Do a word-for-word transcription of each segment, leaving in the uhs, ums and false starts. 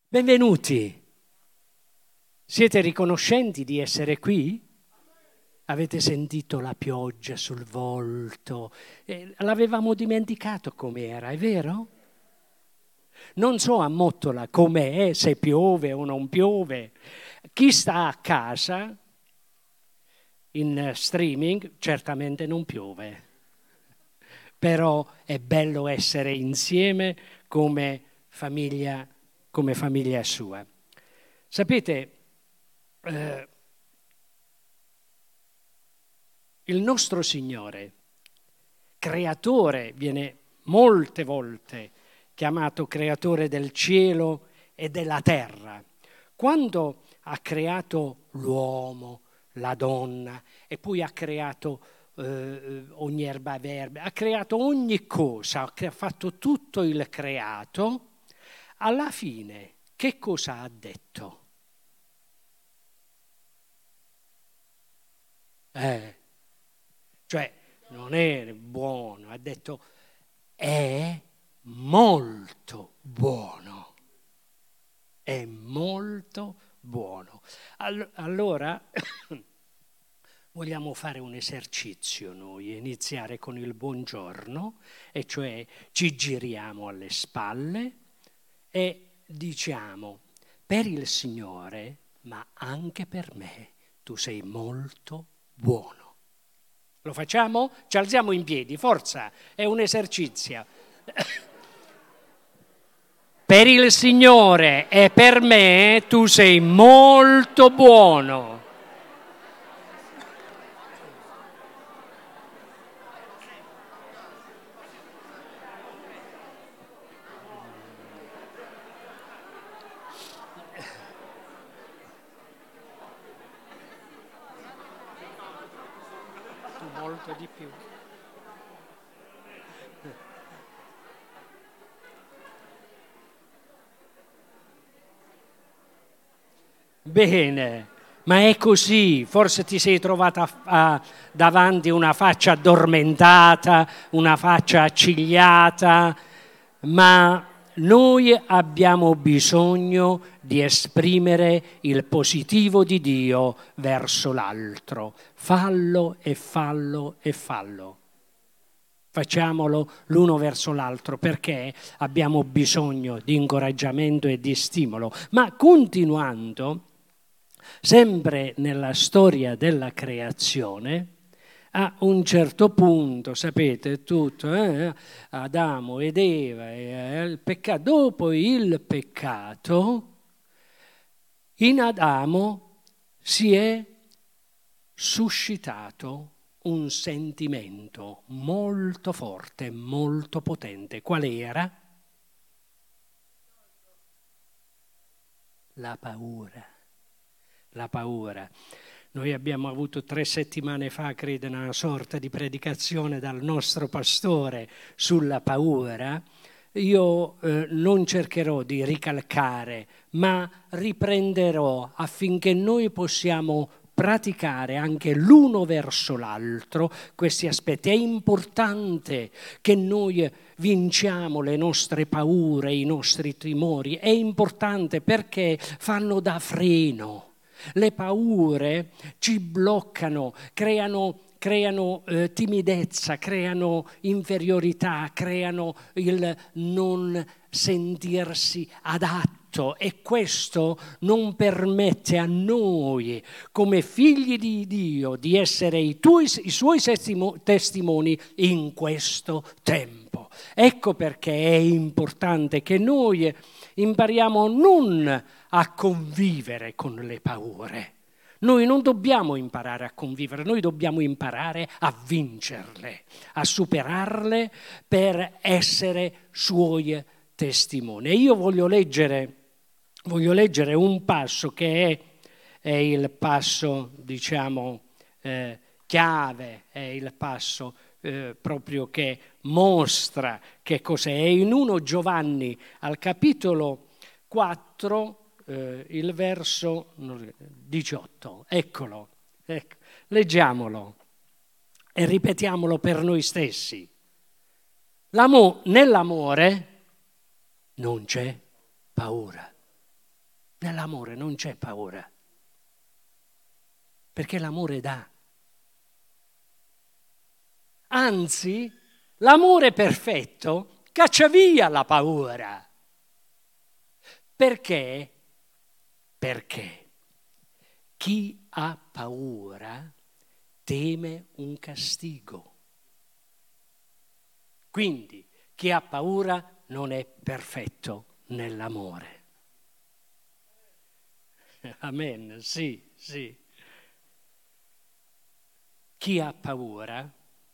Benvenuti. Siete riconoscenti di essere qui? Avete sentito la pioggia sul volto? Eh, l'avevamo dimenticato com'era, è vero? Non so a Mottola com'è, se piove o non piove. Chi sta a casa in streaming certamente non piove. Però è bello essere insieme come famiglia, come famiglia sua. Sapete, eh, il nostro Signore, creatore, viene molte volte chiamato creatore del cielo e della terra. Quando ha creato l'uomo, la donna, e poi ha creato eh, ogni erba verde, ha creato ogni cosa, ha fatto tutto il creato, alla fine che cosa ha detto? Eh, cioè non è buono, ha detto è molto buono, è molto buono. Allora vogliamo fare un esercizio noi, iniziare con il buongiorno, e cioè ci giriamo alle spalle e diciamo per il Signore, ma anche per me, tu sei molto buono. Lo facciamo? Ci alziamo in piedi, forza, è un esercizio. Per il Signore e per me tu sei molto buono. Molto di più. Bene, ma è così, forse ti sei trovata a, a, davanti una faccia addormentata, una faccia accigliata, ma noi abbiamo bisogno di esprimere il positivo di Dio verso l'altro. Fallo e fallo e fallo. Facciamolo l'uno verso l'altro perché abbiamo bisogno di incoraggiamento e di stimolo. Ma continuando, sempre nella storia della creazione, a un certo punto, sapete, tutto, eh, Adamo ed Eva, eh, il peccato, dopo il peccato, in Adamo si è suscitato un sentimento molto forte, molto potente. Qual era? La paura. La paura. Noi abbiamo avuto tre settimane fa, credo, una sorta di predicazione dal nostro pastore sulla paura. Io eh, non cercherò di ricalcare, ma riprenderò affinché noi possiamo praticare anche l'uno verso l'altro questi aspetti. È importante che noi vinciamo le nostre paure, i nostri timori. È importante perché fanno da freno. Le paure ci bloccano, creano, creano eh, timidezza, creano inferiorità, creano il non sentirsi adatto, e questo non permette a noi come figli di Dio di essere i, tuoi, i suoi testimoni in questo tempo. Ecco perché è importante che noi impariamo non a convivere con le paure. Noi non dobbiamo imparare a convivere, noi dobbiamo imparare a vincerle, a superarle per essere suoi testimoni. E io voglio leggere, voglio leggere un passo che è, è il passo, diciamo, eh, chiave, è il passo eh, proprio che mostra che cos'è. È in primo Giovanni al capitolo quattro, eh, il verso diciotto. Eccolo, ecco. Leggiamolo e ripetiamolo per noi stessi. L'amo- nell'amore non c'è paura. Nell'amore non c'è paura, perché l'amore dà. Anzi, l'amore perfetto caccia via la paura. Perché? Perché chi ha paura teme un castigo. Quindi chi ha paura non è perfetto nell'amore. Amen, sì, sì. Chi ha paura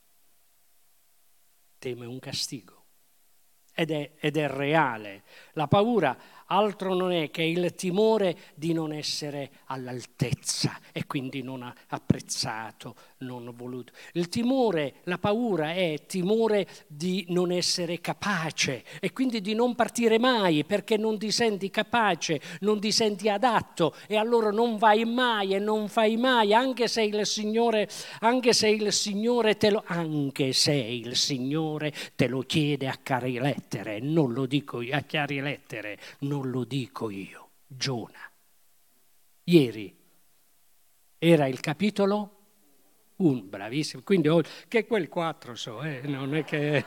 teme un castigo. Ed è, ed è reale. La paura altro non è che il timore di non essere all'altezza e quindi non apprezzato, non voluto. Il timore, la paura è timore di non essere capace e quindi di non partire mai perché non ti senti capace, non ti senti adatto e allora non vai mai e non fai mai, anche se il Signore, anche se il Signore te lo, anche se il Signore te lo chiede a chiare lettere, non lo dico io, a chiare lettere, non lo dico io, Giona. Ieri era il capitolo uno, bravissimo, quindi oh, che quel quattro so, eh, non è che...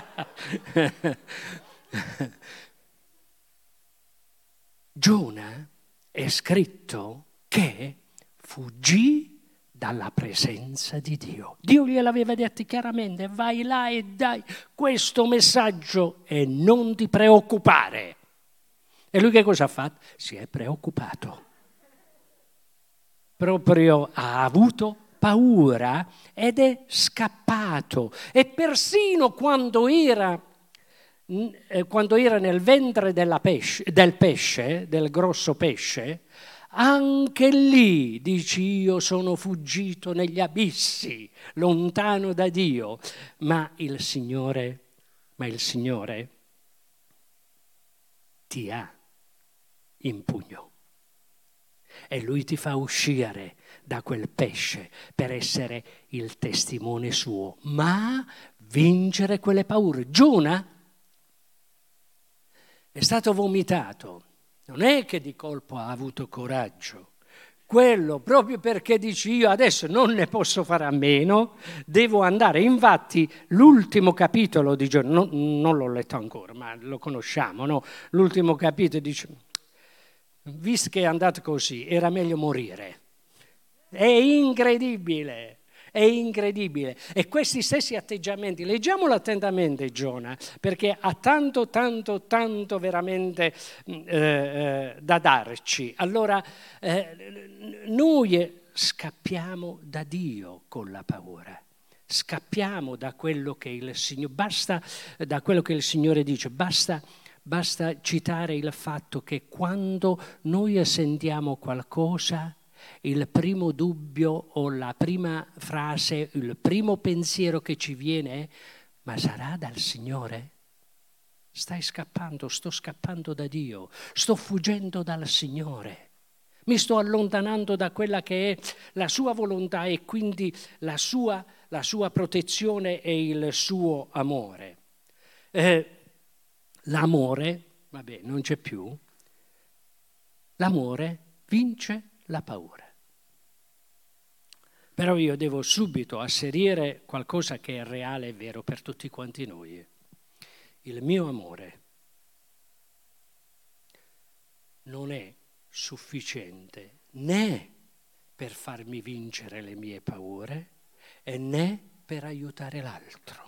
Giona è scritto che fuggì dalla presenza di Dio. Dio gliel'aveva detto chiaramente, vai là e dai questo messaggio e non ti preoccupare. E lui che cosa ha fatto? Si è preoccupato. Proprio ha avuto paura ed è scappato. E persino quando era, eh, quando era nel ventre della pesce, del pesce, del grosso pesce, anche lì dici io sono fuggito negli abissi, lontano da Dio. Ma il Signore, ma il Signore ti ha in pugno e lui ti fa uscire da quel pesce per essere il testimone suo, ma vincere quelle paure. Giona è stato vomitato, non è che di colpo ha avuto coraggio, quello proprio perché dici io adesso non ne posso fare a meno, devo andare. Infatti l'ultimo capitolo di Giona, no, non l'ho letto ancora, ma lo conosciamo, no? L'ultimo capitolo dice, visto che è andato così, era meglio morire. È incredibile, è incredibile. E questi stessi atteggiamenti, leggiamolo attentamente Giona, perché ha tanto, tanto, tanto veramente eh, da darci. Allora, eh, noi scappiamo da Dio con la paura. Scappiamo da quello che il Signore, basta da quello che il Signore dice, basta Basta citare il fatto che quando noi sentiamo qualcosa, il primo dubbio o la prima frase, il primo pensiero che ci viene è: ma sarà dal Signore? Stai scappando, sto scappando da Dio, sto fuggendo dal Signore, mi sto allontanando da quella che è la sua volontà e quindi la sua, la sua protezione e il suo amore. Eh, L'amore, vabbè, non c'è più, l'amore vince la paura. Però io devo subito asserire qualcosa che è reale e vero per tutti quanti noi. Il mio amore non è sufficiente né per farmi vincere le mie paure e né per aiutare l'altro.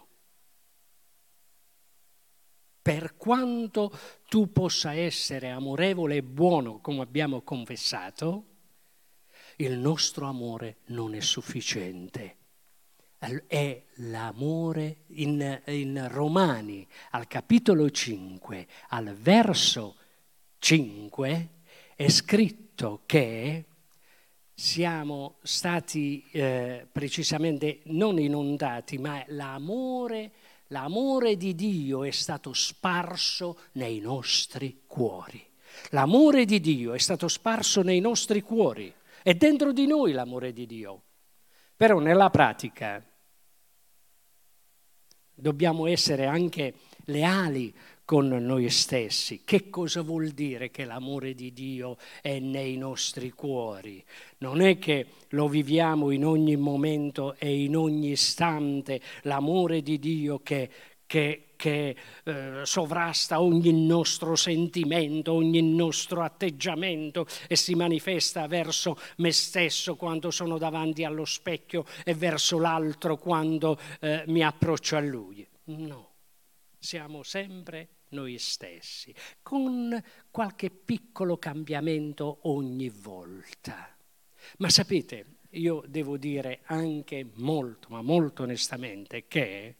Per quanto tu possa essere amorevole e buono, come abbiamo confessato, il nostro amore non è sufficiente. È l'amore in, in Romani, al capitolo cinque, al verso cinque, è scritto che siamo stati eh, precisamente non inondati, ma l'amore L'amore di Dio è stato sparso nei nostri cuori. L'amore di Dio è stato sparso nei nostri cuori. È dentro di noi l'amore di Dio. Però nella pratica dobbiamo essere anche leali con noi stessi. Che cosa vuol dire che l'amore di Dio è nei nostri cuori? Non è che lo viviamo in ogni momento e in ogni istante, l'amore di Dio che, che, che eh, sovrasta ogni nostro sentimento, ogni nostro atteggiamento e si manifesta verso me stesso quando sono davanti allo specchio e verso l'altro quando eh, mi approccio a Lui. No. Siamo sempre noi stessi, con qualche piccolo cambiamento ogni volta. Ma sapete, io devo dire anche molto, ma molto onestamente, che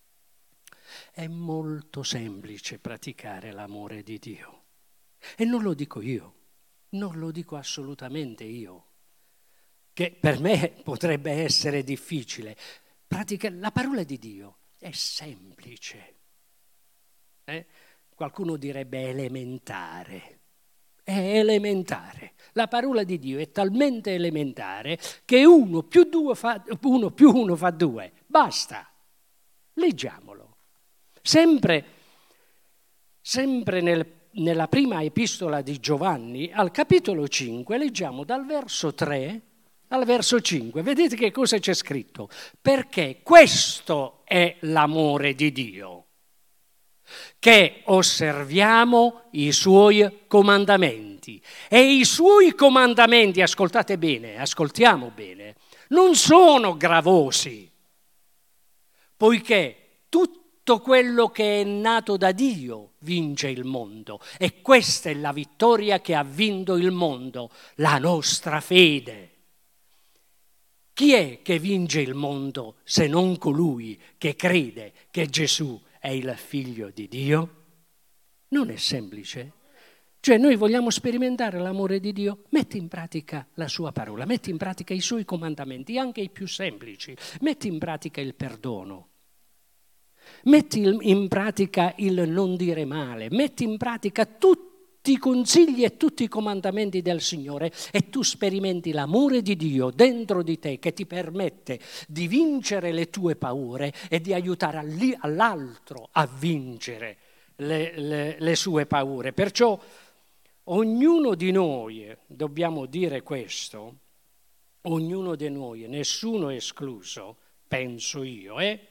è molto semplice praticare l'amore di Dio. E non lo dico io, non lo dico assolutamente io, che per me potrebbe essere difficile. Praticare la parola di Dio è semplice. Eh? Qualcuno direbbe elementare. È elementare. La parola di Dio è talmente elementare che uno più due fa, uno più uno fa due. Basta. Leggiamolo. Sempre, sempre nel, nella prima epistola di Giovanni, al capitolo cinque, leggiamo dal verso tre al verso cinque. Vedete che cosa c'è scritto? Perché questo è l'amore di Dio, che osserviamo i suoi comandamenti. E i suoi comandamenti, ascoltate bene, ascoltiamo bene, non sono gravosi, poiché tutto quello che è nato da Dio vince il mondo. E questa è la vittoria che ha vinto il mondo, la nostra fede. Chi è che vince il mondo se non colui che crede che Gesù è il figlio di Dio? Non è semplice. Cioè noi vogliamo sperimentare l'amore di Dio, metti in pratica la sua parola, metti in pratica i suoi comandamenti, anche i più semplici, metti in pratica il perdono, metti in pratica il non dire male, metti in pratica tutti i consigli e tutti i comandamenti del Signore e tu sperimenti l'amore di Dio dentro di te che ti permette di vincere le tue paure e di aiutare all'altro a vincere le, le, le sue paure. Perciò ognuno di noi, dobbiamo dire questo, ognuno di noi, nessuno escluso, penso io, eh,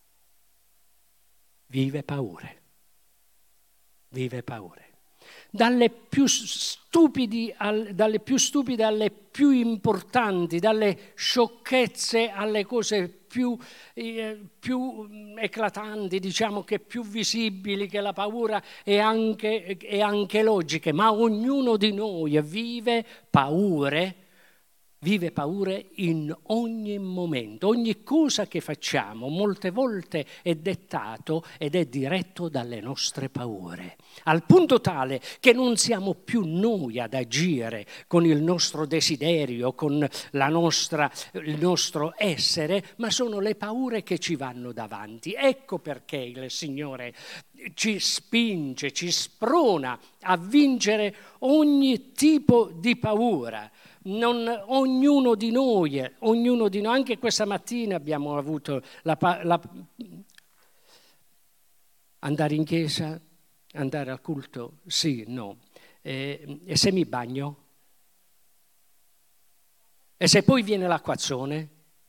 vive paure, vive paure. Dalle più stupidi, dalle più stupide alle più importanti, dalle sciocchezze alle cose più, eh, più eclatanti, diciamo che più visibili, che la paura è anche, è anche logica, ma ognuno di noi vive paure, vive paure in ogni momento. Ogni cosa che facciamo molte volte è dettato ed è diretto dalle nostre paure, al punto tale che non siamo più noi ad agire con il nostro desiderio, con la nostra, il nostro essere, ma sono le paure che ci vanno davanti. Ecco perché il Signore ci spinge, ci sprona a vincere ogni tipo di paura. Non, ognuno di noi, ognuno di noi, anche questa mattina abbiamo avuto la, la, andare in chiesa, andare al culto, sì, no. E, e se mi bagno? E se poi viene l'acquazzone?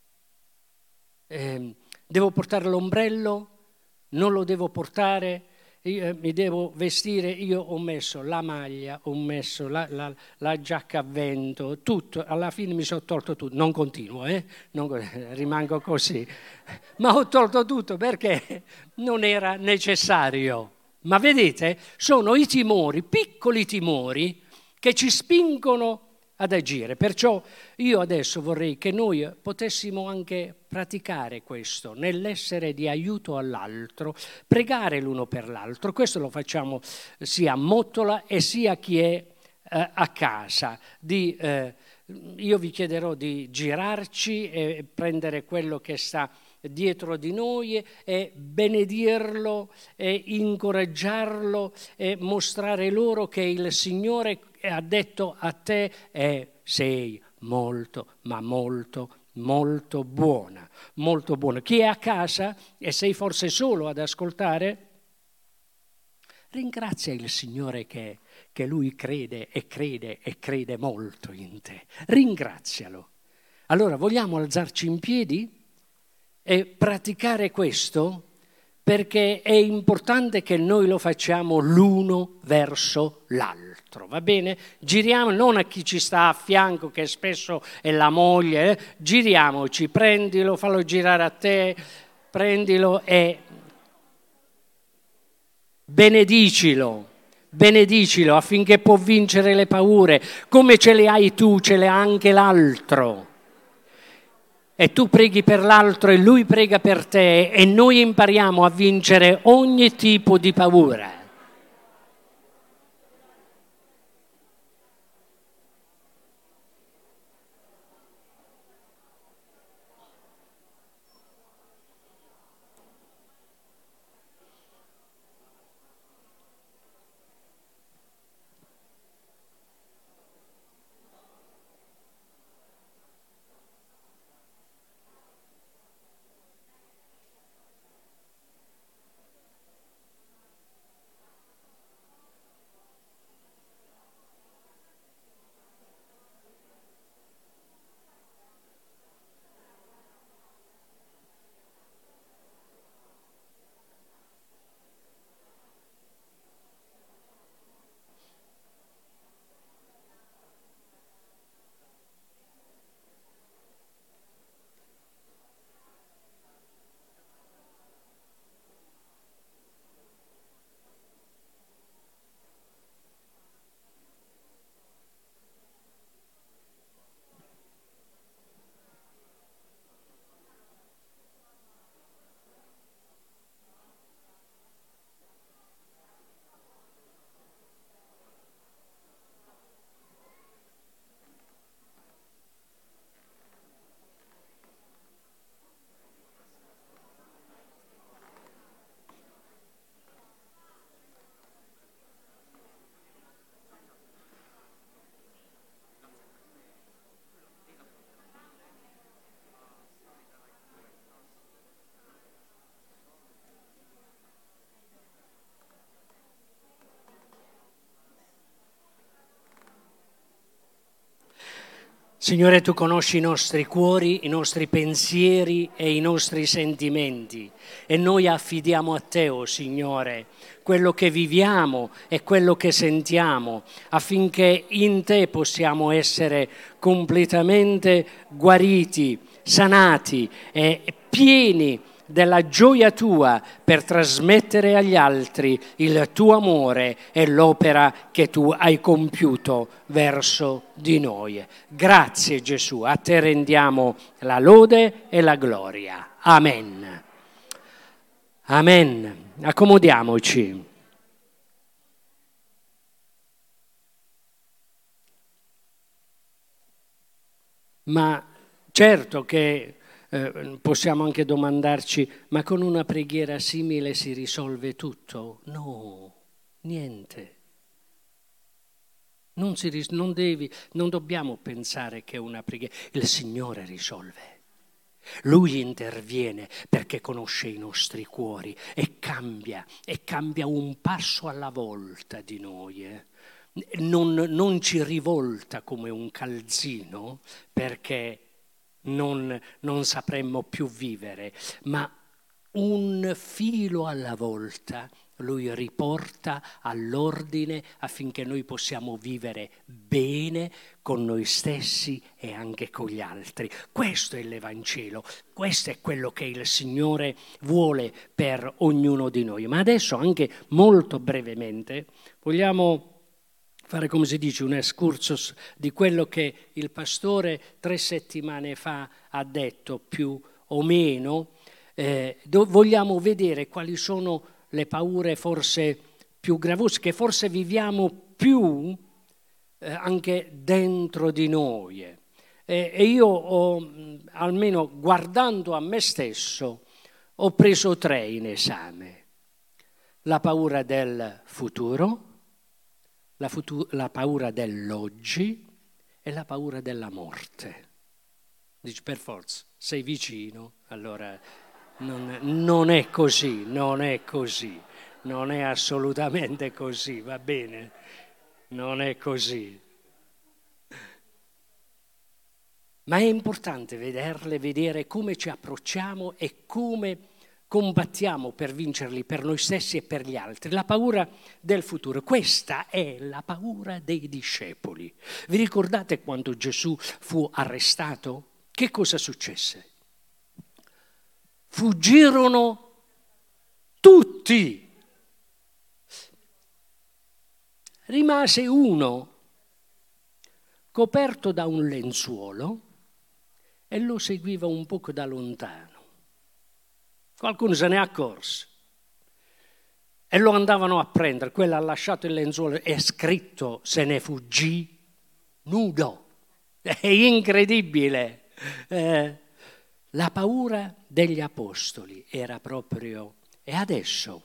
E, devo portare l'ombrello? Non lo devo portare? Io mi devo vestire, io ho messo la maglia, ho messo la, la, la giacca a vento, tutto, alla fine mi sono tolto tutto, non continuo, eh? non, rimango così, ma ho tolto tutto perché non era necessario. Ma vedete, sono i timori, piccoli timori, che ci spingono ad agire. Perciò io adesso vorrei che noi potessimo anche praticare questo, nell'essere di aiuto all'altro, pregare l'uno per l'altro. Questo lo facciamo sia a Mottola e sia chi è eh, a casa. Di, eh, io vi chiederò di girarci e prendere quello che sta dietro di noi e benedirlo e incoraggiarlo e mostrare loro che il Signore ha detto a te e sei molto, ma molto, molto buona, molto buona. Chi è a casa e sei forse solo ad ascoltare, ringrazia il Signore che, che Lui crede e crede e crede molto in te. Ringrazialo. Allora vogliamo alzarci in piedi e praticare questo? Perché è importante che noi lo facciamo l'uno verso l'altro, va bene? Giriamo non a chi ci sta a fianco, che spesso è la moglie, eh? Giriamoci, prendilo, fallo girare a te, prendilo e benedicilo, benedicilo affinché può vincere le paure. Come ce le hai tu, ce le ha anche l'altro. E tu preghi per l'altro e lui prega per te e noi impariamo a vincere ogni tipo di paura. Signore, tu conosci i nostri cuori, i nostri pensieri e i nostri sentimenti e noi affidiamo a te, oh Signore, quello che viviamo e quello che sentiamo, affinché in te possiamo essere completamente guariti, sanati e pieni della gioia tua per trasmettere agli altri il tuo amore e l'opera che tu hai compiuto verso di noi. Grazie Gesù, a te rendiamo la lode e la gloria. Amen. Amen. Accomodiamoci. Ma certo che Eh, possiamo anche domandarci, ma con una preghiera simile si risolve tutto? No, niente. Non, si ris- non, devi, non dobbiamo pensare che una preghiera... Il Signore risolve. Lui interviene perché conosce i nostri cuori e cambia, e cambia un passo alla volta di noi. Eh. Non, non ci rivolta come un calzino perché... Non, non sapremmo più vivere, ma un filo alla volta lui riporta all'ordine affinché noi possiamo vivere bene con noi stessi e anche con gli altri. Questo è l'Evangelo, questo è quello che il Signore vuole per ognuno di noi. Ma adesso anche molto brevemente vogliamo fare, come si dice, un excursus di quello che il pastore tre settimane fa ha detto, più o meno. Eh, do, vogliamo vedere quali sono le paure forse più gravose, che forse viviamo più eh, anche dentro di noi. Eh, e io ho, almeno guardando a me stesso, ho preso tre in esame. La paura del futuro, La, futu- la paura dell'oggi e la paura della morte. Dici, per forza, sei vicino, allora non, non è così, non è così, non è assolutamente così, va bene? Non è così. Ma è importante vederle, vedere come ci approcciamo e come combattiamo per vincerli per noi stessi e per gli altri. La paura del futuro. Questa è la paura dei discepoli. Vi ricordate quando Gesù fu arrestato? Che cosa successe? Fuggirono tutti. Rimase uno coperto da un lenzuolo e lo seguiva un poco da lontano. Qualcuno se ne accorse e lo andavano a prendere. Quello ha lasciato il lenzuolo, è scritto, se ne fuggì nudo. È incredibile. Eh, la paura degli apostoli era proprio... E adesso?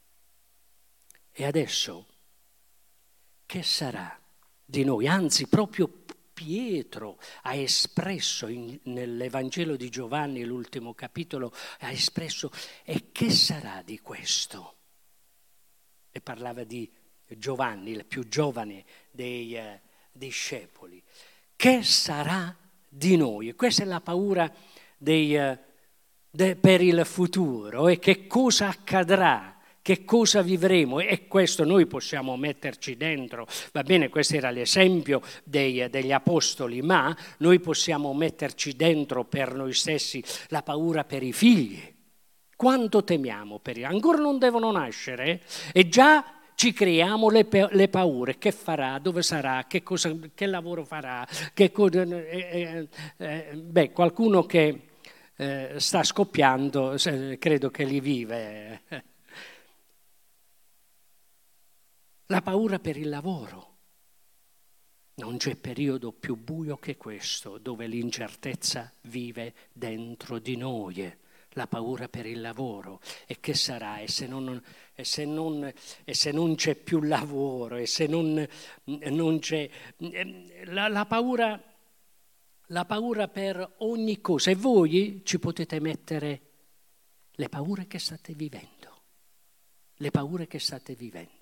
E adesso? Che sarà di noi? Anzi, proprio Pietro ha espresso in, nell'Evangelo di Giovanni, l'ultimo capitolo, ha espresso: e che sarà di questo? E parlava di Giovanni, il più giovane dei eh, discepoli. Che sarà di noi? Questa è la paura dei, eh, de, per il futuro, e che cosa accadrà? Che cosa vivremo? E questo noi possiamo metterci dentro, va bene, questo era l'esempio dei, degli apostoli, ma noi possiamo metterci dentro per noi stessi la paura per i figli. Quanto temiamo per i... Ancora non devono nascere e già ci creiamo le, le paure. Che farà? Dove sarà? Che, cosa, che lavoro farà? Che cosa, eh, eh, beh, qualcuno che eh, sta scoppiando, credo che li vive. La paura per il lavoro. Non c'è periodo più buio che questo, dove l'incertezza vive dentro di noi. La paura per il lavoro. E che sarà? E se non, e se non, e se non c'è più lavoro? E se non, non c'è... La, la, paura, la paura per ogni cosa. E voi ci potete mettere le paure che state vivendo. Le paure che state vivendo.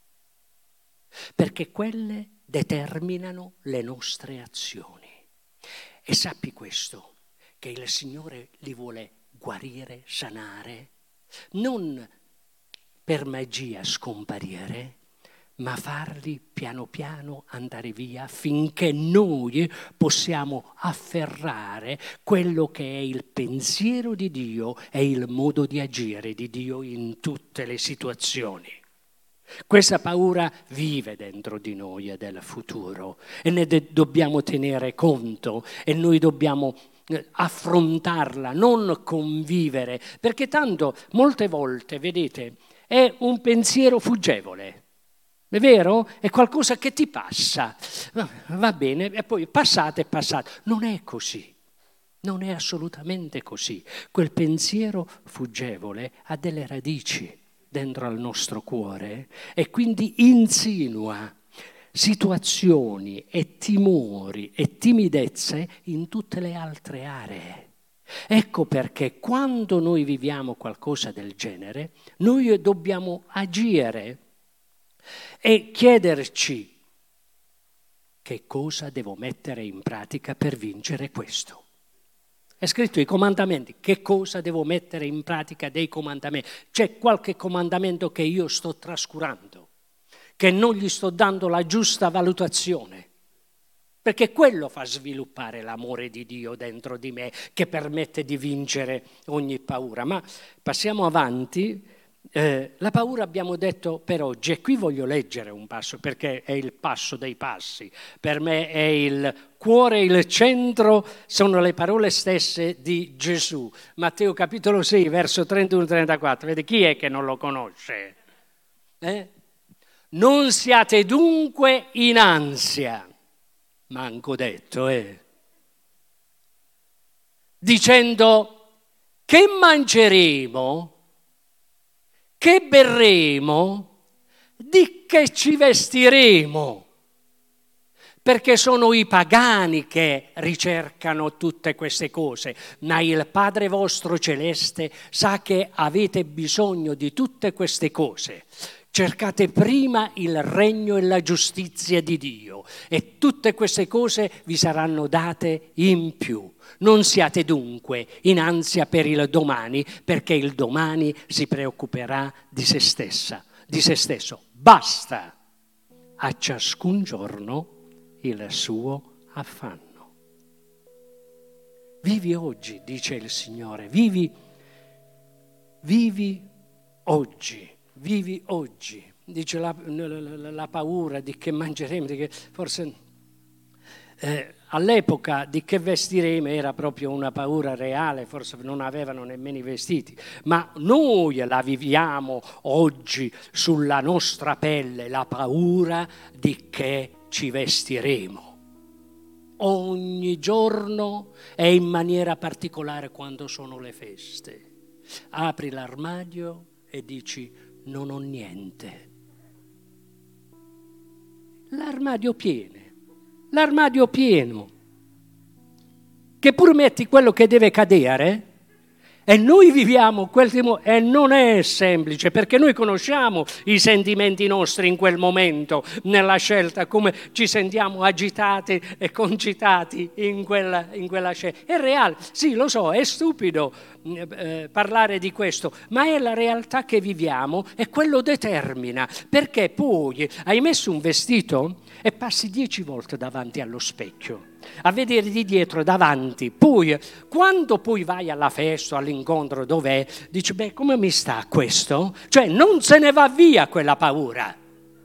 Perché quelle determinano le nostre azioni. E sappi questo, che il Signore li vuole guarire, sanare, non per magia scomparire, ma farli piano piano andare via finché noi possiamo afferrare quello che è il pensiero di Dio e il modo di agire di Dio in tutte le situazioni. Questa paura vive dentro di noi e del futuro e ne de- dobbiamo tenere conto e noi dobbiamo affrontarla, non convivere, perché tanto molte volte, vedete, è un pensiero fuggevole, è vero? È qualcosa che ti passa, va bene, e poi passate e passate. Non è così, non è assolutamente così. Quel pensiero fuggevole ha delle radici dentro al nostro cuore e quindi insinua situazioni e timori e timidezze in tutte le altre aree. Ecco perché quando noi viviamo qualcosa del genere, noi dobbiamo agire e chiederci: che cosa devo mettere in pratica per vincere questo? È scritto i comandamenti. Che cosa devo mettere in pratica dei comandamenti? C'è qualche comandamento che io sto trascurando, che non gli sto dando la giusta valutazione, perché quello fa sviluppare l'amore di Dio dentro di me, che permette di vincere ogni paura. Ma passiamo avanti. Eh, la paura abbiamo detto per oggi, e qui voglio leggere un passo perché è il passo dei passi, per me è il cuore, il centro, sono le parole stesse di Gesù. Matteo capitolo sei, verso trentuno trentaquattro, vede, chi è che non lo conosce? Eh? Non siate dunque in ansia, manco detto, eh? Dicendo: che mangeremo? Che berremo? Di che ci vestiremo? perché sono i pagani che ricercano tutte queste cose, ma il Padre vostro celeste sa che avete bisogno di tutte queste cose. Cercate prima il regno e la giustizia di Dio e tutte queste cose vi saranno date in più. Non siate dunque in ansia per il domani, perché il domani si preoccuperà di se stessa, di se stesso. Basta a ciascun giorno il suo affanno. Vivi oggi, dice il Signore, vivi, vivi oggi, vivi oggi. Dice la, la, la paura di che mangeremo, di che forse eh, all'epoca di che vestiremo era proprio una paura reale, forse non avevano nemmeno i vestiti, ma noi la viviamo oggi sulla nostra pelle, la paura di che ci vestiremo ogni giorno e in maniera particolare quando sono le feste. Apri l'armadio e dici: non ho niente. L'armadio pieno, l'armadio pieno, che pur metti quello che deve cadere. E noi viviamo quel tempo e non è semplice, perché noi conosciamo i sentimenti nostri in quel momento, nella scelta, come ci sentiamo agitati e concitati in quella, in quella scelta. È reale, sì, lo so, è stupido eh, parlare di questo, ma è la realtà che viviamo e quello determina, perché poi hai messo un vestito e passi dieci volte davanti allo specchio a vedere di dietro, davanti, poi quando poi vai alla festa, all'incontro, dov'è, dici: beh, come mi sta questo? Cioè non se ne va via quella paura.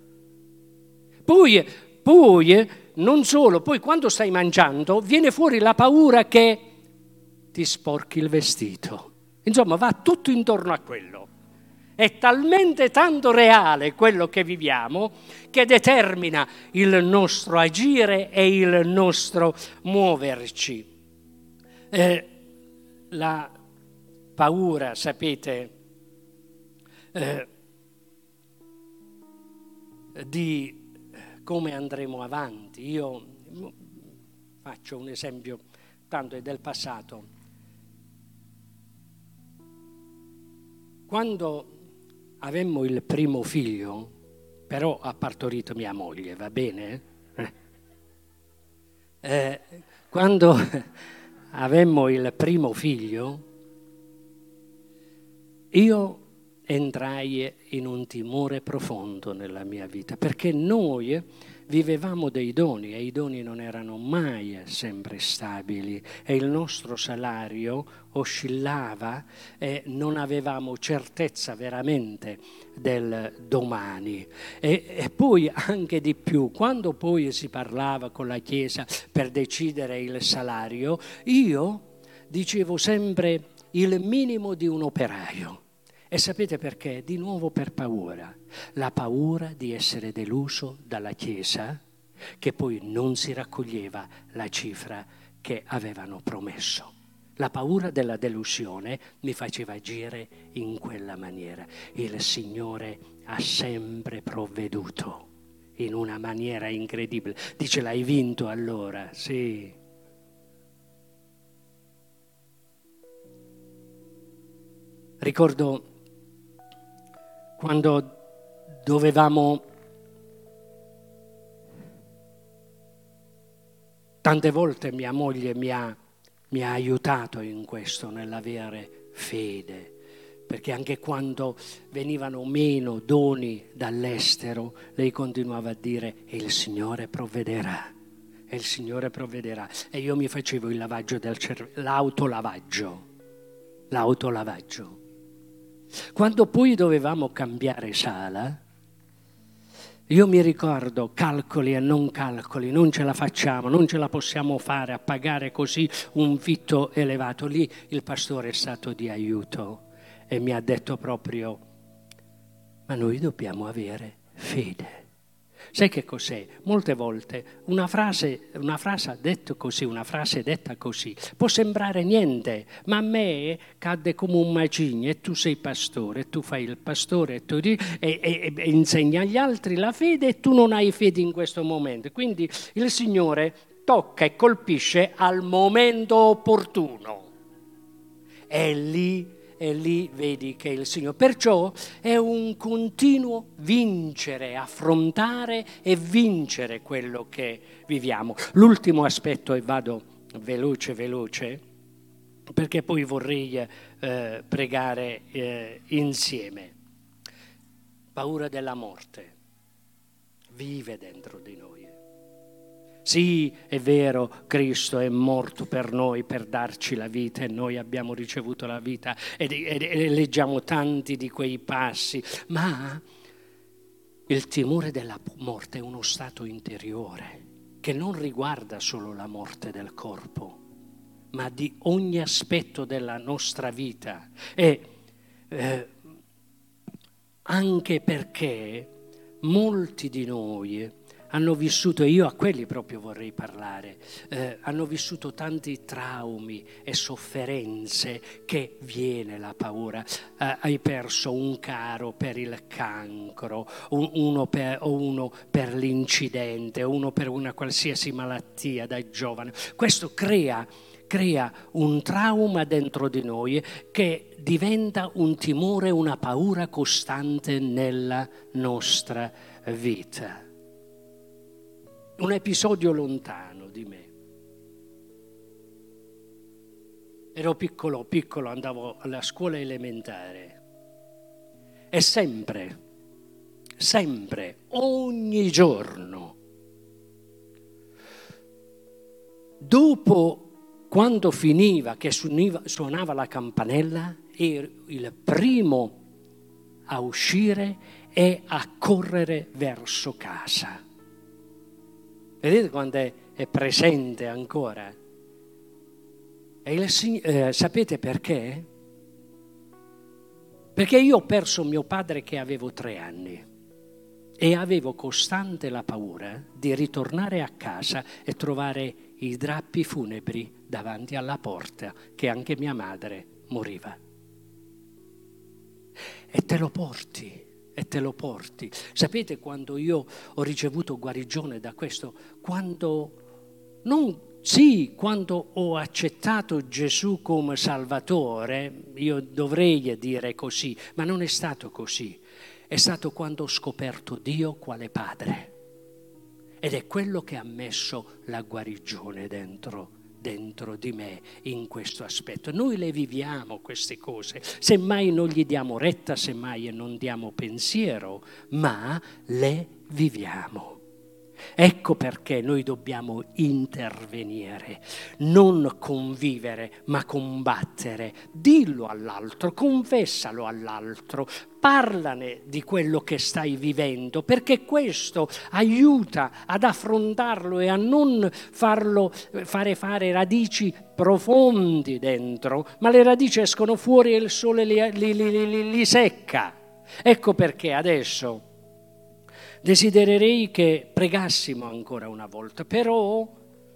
Poi, poi non solo, poi quando stai mangiando viene fuori la paura che ti sporchi il vestito. Insomma, va tutto intorno a quello. È talmente tanto reale quello che viviamo che determina il nostro agire e il nostro muoverci. Eh, la paura, sapete, eh, di come andremo avanti. Io faccio un esempio, tanto è del passato. Quando avemmo il primo figlio, però ha partorito mia moglie, va bene? Eh, quando avemmo il primo figlio, io entrai in un timore profondo nella mia vita, perché noi vivevamo dei doni e i doni non erano mai sempre stabili e il nostro salario oscillava e non avevamo certezza veramente del domani. E, e poi anche di più, quando poi si parlava con la Chiesa per decidere il salario, io dicevo sempre il minimo di un operaio. E sapete perché? Di nuovo per paura. La paura di essere deluso dalla Chiesa, che poi non si raccoglieva la cifra che avevano promesso. La paura della delusione mi faceva agire in quella maniera. Il Signore ha sempre provveduto in una maniera incredibile. Dice: l'hai vinto allora? Sì. Ricordo quando dovevamo, tante volte mia moglie mi ha, mi ha aiutato in questo, nell'avere fede, perché anche quando venivano meno doni dall'estero, lei continuava a dire: e il Signore provvederà, e il Signore provvederà. E io mi facevo il lavaggio del cervello, l'autolavaggio, l'autolavaggio. Quando poi dovevamo cambiare sala, io mi ricordo calcoli e non calcoli, non ce la facciamo, non ce la possiamo fare a pagare così un vitto elevato. Lì il pastore è stato di aiuto e mi ha detto proprio: ma noi dobbiamo avere fede, Sai che cos'è? Molte volte una frase, una frase detta così, una frase detta così, può sembrare niente, ma a me cade come un macigno, e tu sei pastore, e tu fai il pastore, e, tu, e, e, e insegni agli altri la fede, e tu non hai fede in questo momento. Quindi il Signore tocca e colpisce al momento opportuno. E lì E lì vedi che il Signore, perciò è un continuo vincere, affrontare e vincere quello che viviamo. L'ultimo aspetto, e vado veloce veloce, perché poi vorrei eh, pregare eh, insieme. Paura della morte vive dentro di noi. Sì, è vero, Cristo è morto per noi, per darci la vita, e noi abbiamo ricevuto la vita e, e, e leggiamo tanti di quei passi, ma il timore della morte è uno stato interiore che non riguarda solo la morte del corpo, ma di ogni aspetto della nostra vita. E eh, anche perché molti di noi hanno vissuto, e io a quelli proprio vorrei parlare, eh, hanno vissuto tanti traumi e sofferenze che viene la paura. Eh, hai perso un caro per il cancro, un, uno per, o uno per l'incidente, uno per una qualsiasi malattia da giovane. Questo crea, crea un trauma dentro di noi che diventa un timore, una paura costante nella nostra vita. Un episodio lontano di me. Ero piccolo, piccolo, andavo alla scuola elementare e sempre, sempre, ogni giorno, dopo, quando finiva, che suoniva, suonava la campanella, ero il primo a uscire e a correre verso casa. Vedete quando è, è presente ancora? E il, eh, sapete perché? Perché io ho perso mio padre che avevo tre anni e avevo costante la paura di ritornare a casa e trovare i drappi funebri davanti alla porta, che anche mia madre moriva. E te lo porti. E te lo porti. Sapete quando io ho ricevuto guarigione da questo? Quando, non, sì, quando ho accettato Gesù come Salvatore, io dovrei dire così, ma non è stato così. È stato quando ho scoperto Dio quale Padre. Ed è quello che ha messo la guarigione dentro dentro di me in questo aspetto. Noi le viviamo queste cose, semmai non gli diamo retta, semmai non diamo pensiero, ma le viviamo. Ecco perché noi dobbiamo intervenire, non convivere, ma combattere. Dillo all'altro, confessalo all'altro, parlane di quello che stai vivendo, perché questo aiuta ad affrontarlo e a non farlo fare fare radici profondi dentro, ma le radici escono fuori e il sole li, li, li, li, li secca. Ecco perché adesso desidererei che pregassimo ancora una volta, però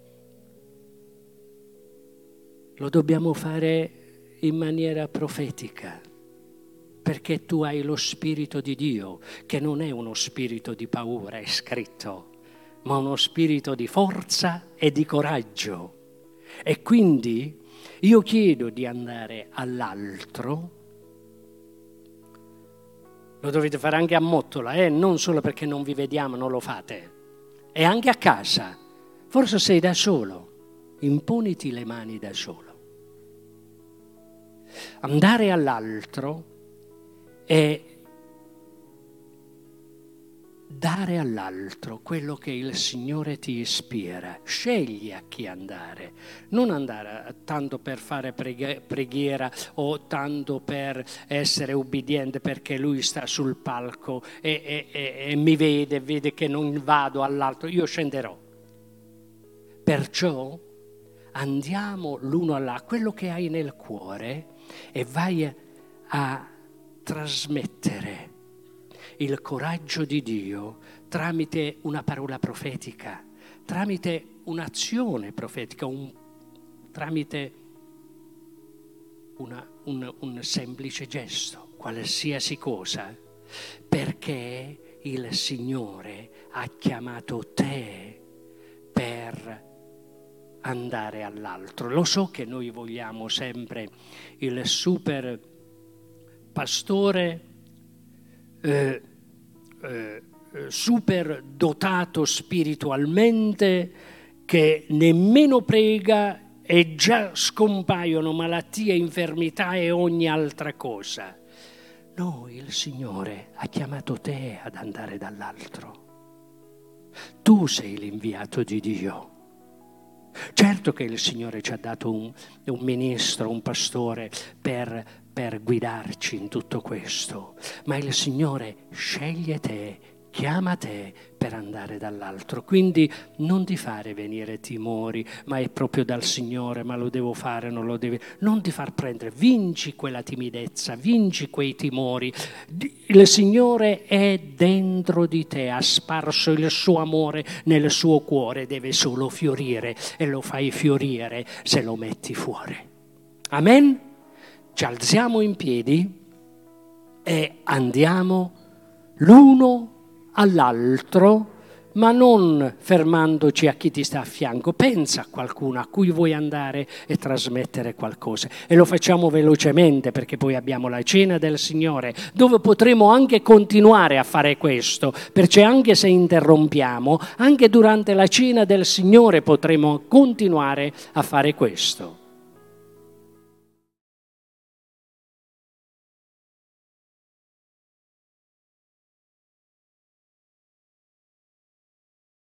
lo dobbiamo fare in maniera profetica, perché tu hai lo Spirito di Dio, che non è uno spirito di paura, è scritto, ma uno spirito di forza e di coraggio. E quindi io chiedo di andare all'altro. Lo dovete fare anche a Mottola, eh? Non solo perché non vi vediamo, non lo fate. E anche a casa. Forse sei da solo. Imponiti le mani da solo. Andare all'altro e dare all'altro quello che il Signore ti ispira. Scegli a chi andare. Non andare tanto per fare preghiera o tanto per essere ubbidiente perché lui sta sul palco e, e, e, e mi vede, vede che non vado all'altro. Io scenderò. Perciò andiamo l'uno all'altro, quello che hai nel cuore, e vai a trasmettere il coraggio di Dio tramite una parola profetica, tramite un'azione profetica, un, tramite una, un, un semplice gesto, qualsiasi cosa, perché il Signore ha chiamato te per andare all'altro. Lo so che noi vogliamo sempre il super pastore, eh, eh, super dotato spiritualmente, che nemmeno prega e già scompaiono malattie, infermità e ogni altra cosa. No, il Signore ha chiamato te ad andare dall'altro. Tu sei l'inviato di Dio. Certo che il Signore ci ha dato un, un ministro, un pastore per, per guidarci in tutto questo, ma il Signore sceglie te, chiama te per andare dall'altro. Quindi non ti fare venire timori, ma è proprio dal Signore, ma lo devo fare, non lo devi. Non ti far prendere, vinci quella timidezza, vinci quei timori. Il Signore è dentro di te, ha sparso il suo amore nel suo cuore, deve solo fiorire e lo fai fiorire se lo metti fuori. Amen? Ci alziamo in piedi e andiamo l'uno all'altro, ma non fermandoci a chi ti sta a fianco. Pensa a qualcuno a cui vuoi andare e trasmettere qualcosa, e lo facciamo velocemente perché poi abbiamo la cena del Signore dove potremo anche continuare a fare questo, perché anche se interrompiamo, anche durante la cena del Signore potremo continuare a fare questo.